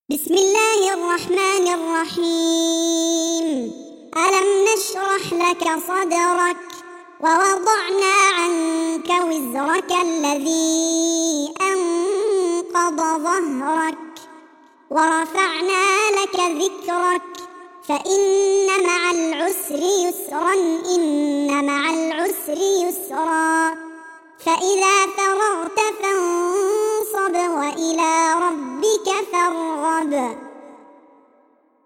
بسم الله الرحمن الرحيم. ألم نشرح لك صدرك ووضعنا عنك وزرك الذي أنقض ظهرك ورفعنا لك ذكرك فإن مع العسر يسرا إن مع العسر يسرا فإذا فرغت فانصب وإلى ربك فارغب.